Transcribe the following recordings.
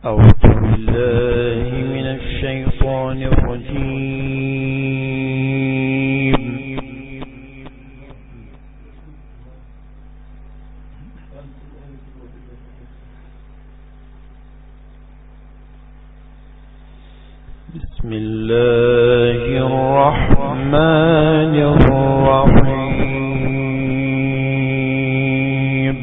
أعوذ بالله من الشيطان الرجيم. بسم الله الرحمن الرحيم.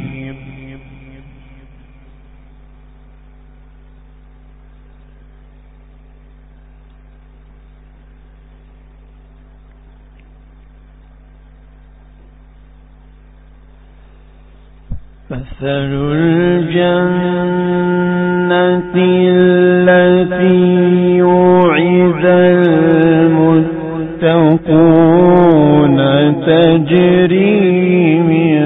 مثل الجنة التي وعد المتقون تجري من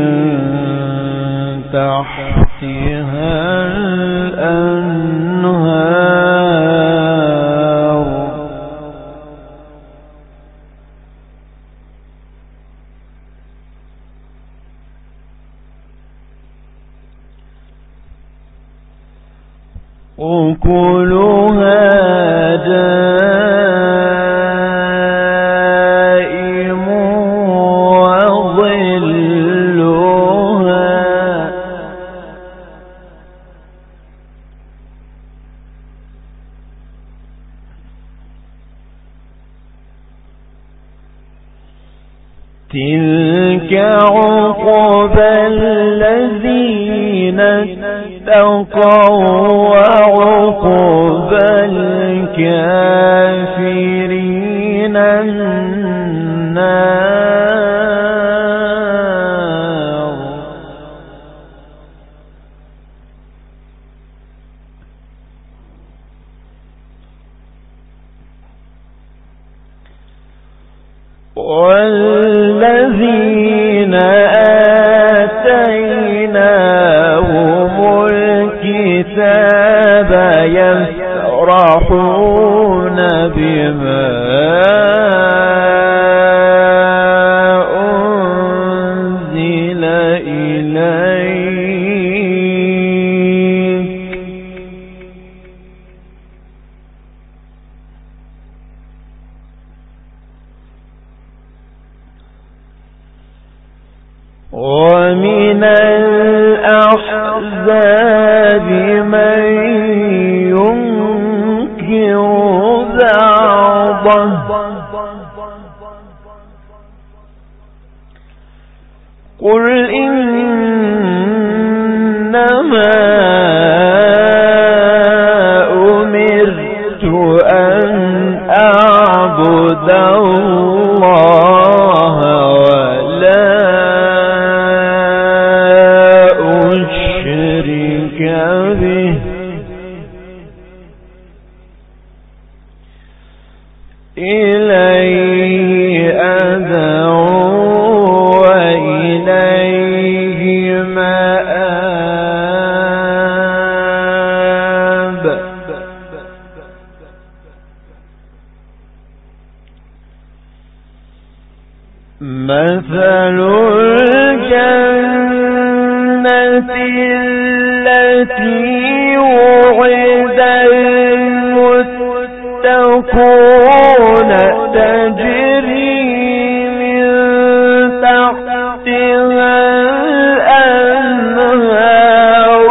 تحتها الأنهار أكلها دائم وظلها تلك عقبى الذين اتقوا وعقبى الكافرين النار. والذين آتيناهم الكتاب يفرحون بما أنزل إليك ومن الأحزاب من ينكر بعضه قل إنما أمرت أن أعبد الله ولا أشرك به إليه أدعو وإليه مآب. مثل الجنة التي وعد المتقون تجري من تحتها الأنهار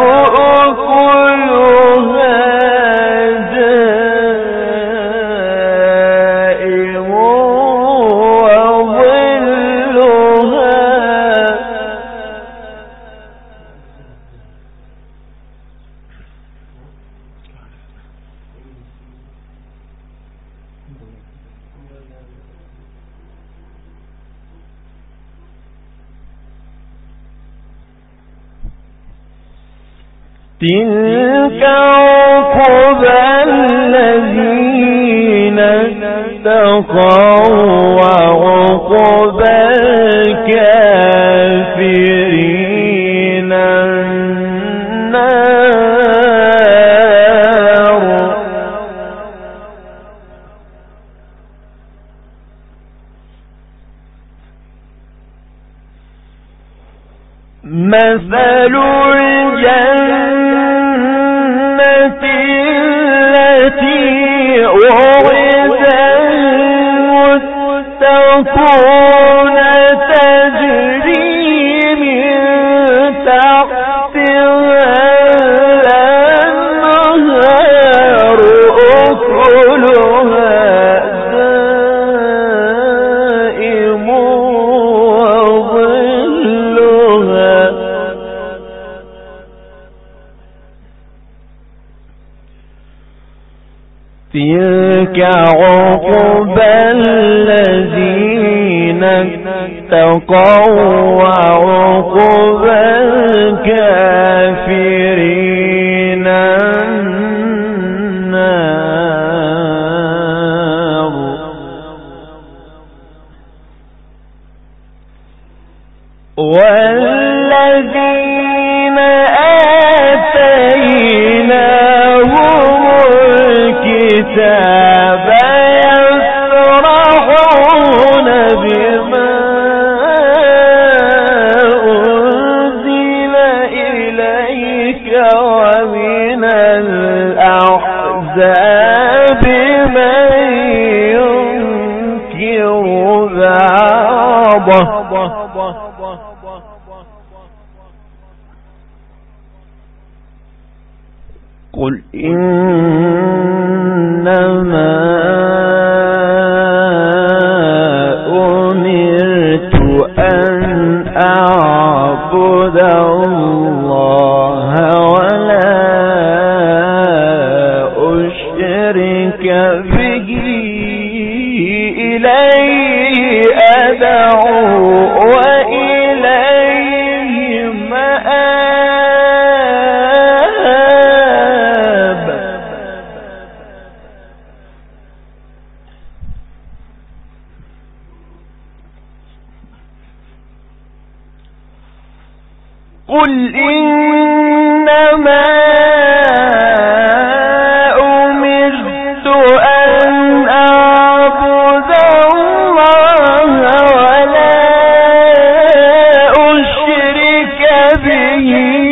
أكلها دائم وظلها تلك عقبى الذين اتقوا وعقبى الكافرين النار. مثل الجنة التي وعد المتقون تجري من تحتها الأنهار أكلها دائم وظلها تلك عقبى الذين اتقوا وعقبى الكافرين النار والذين آتيناهم الكتاب يفرحون بما أنزل إليك ومن الأحزاب من ينكر بعضه قل إنما أمرت أن أعبد الله ولا أشرك به إليه أدعو وإليه مآب قل إنما أمرت أن أعبد الله ولا أشرك به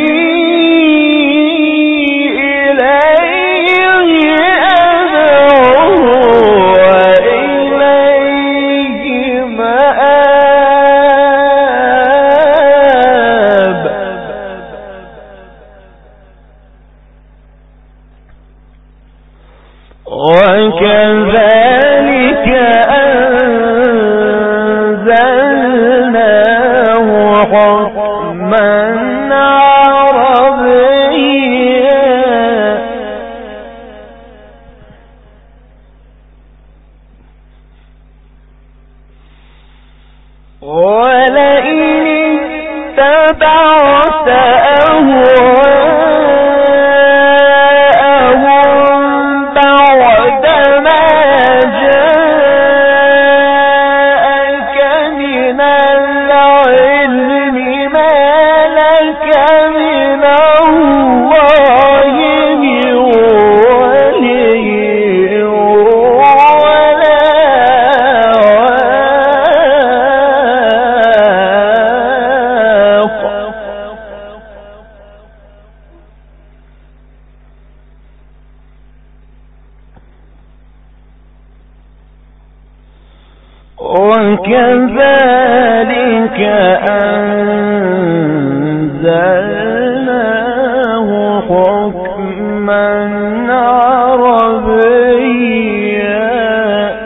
إليه أدعو وإليه مآب وكذلك أنزلناه حكما عربيا ولئن اتبعت وكذلك أنزلناه حكما عربيا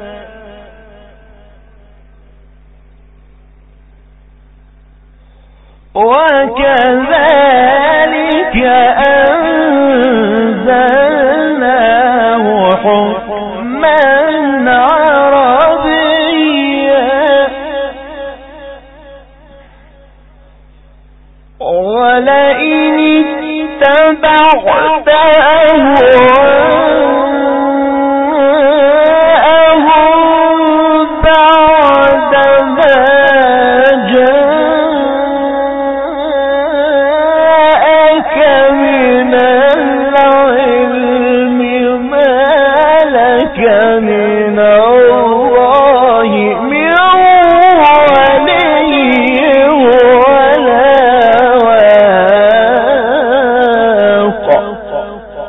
وكذلك أنزلناه حكما ولئن اتبعت أهواءهم بعد ما جاءك من العلم ما لك من الله من ولي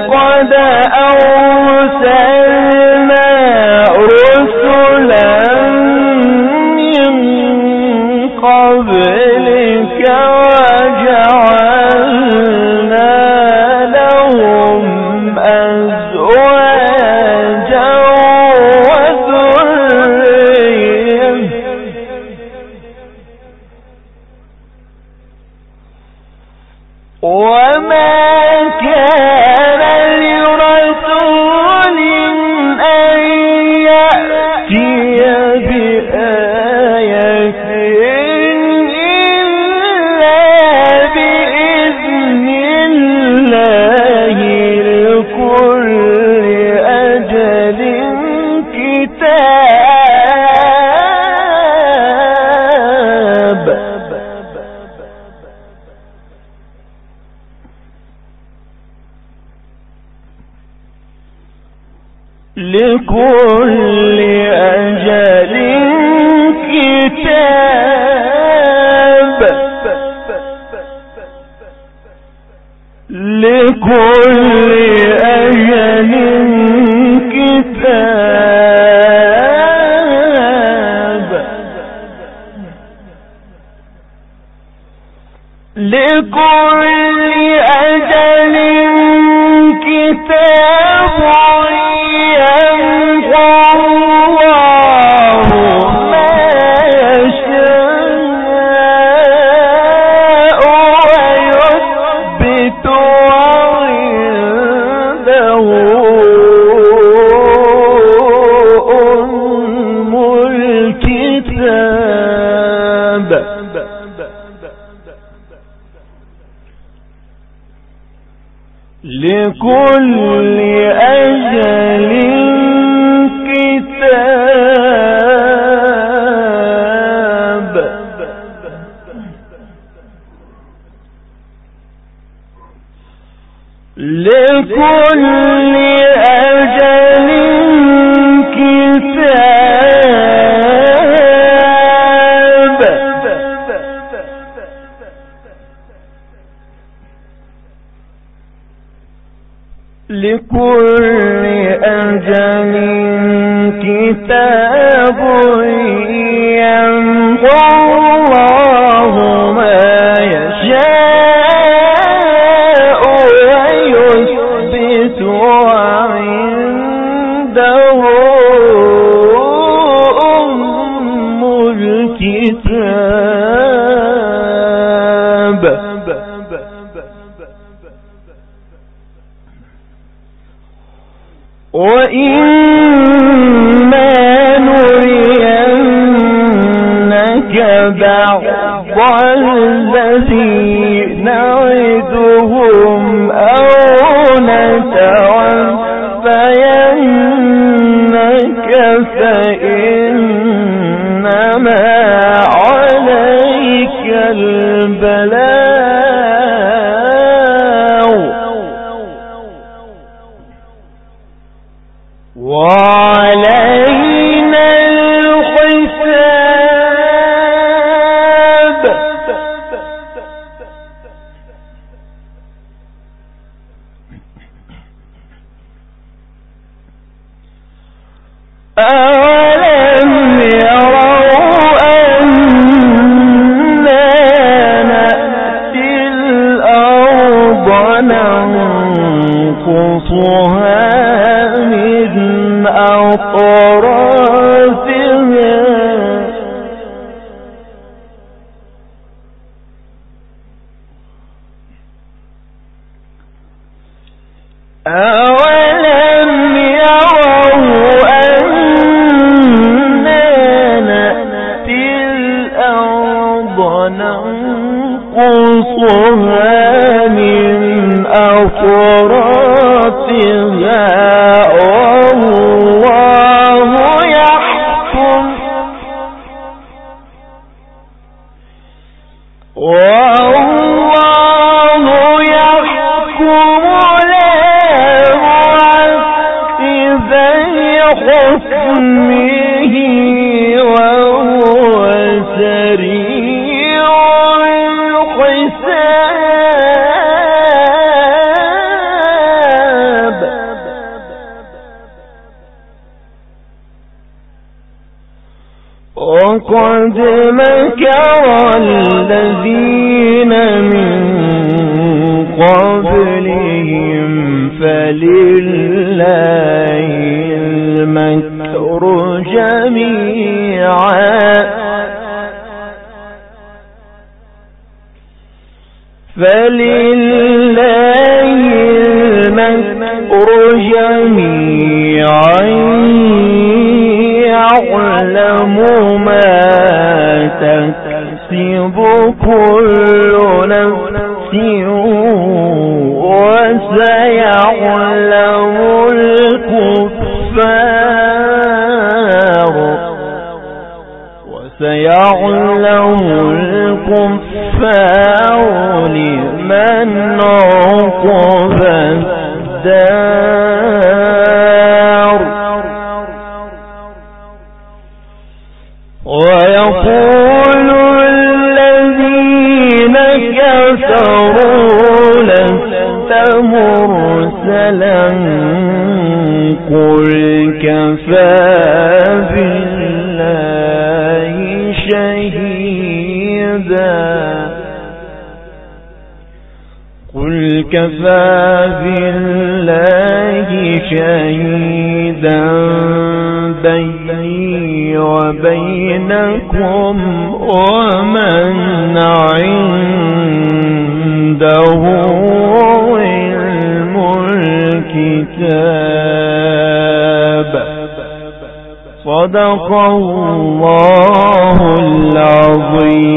ولقد أرسلنا رسلا من قبلك وجعلنا لهم أزواجا وذرية وما كان لرسول أن يأتي بآية إلا بإذن الله لكل أجل كتاب لكل أجل كتاب لكل أجل كتاب لكل أجل كتاب لكل أجل كتاب لكل أجل كتاب لكل أجل كتاب يمحو الله ما يشاء ويثبت وعنده أم الكتاب وإما نرينك بعض الذي نعدهم أو نتوفينك فإنما عليك البلاغ وعلينا الحساب أولم يروا أنا نأتي الأرض ننقصها أطرافها أولم يروا أنا نأتي الأرض ننقصها من أطرافها الحساب وقد مكر الذين من قبلهم فلله المكر جميعا يعلم ما تكسب كل نفس وسيعلم الكفار لمن عقب الدار ويقول الذين كفروا لست مرسلا قل كفى بالله شهيدا قل كفى بالله شهيدا بيني وبينكم ومن عنده علم الكتاب صدق الله العظيم.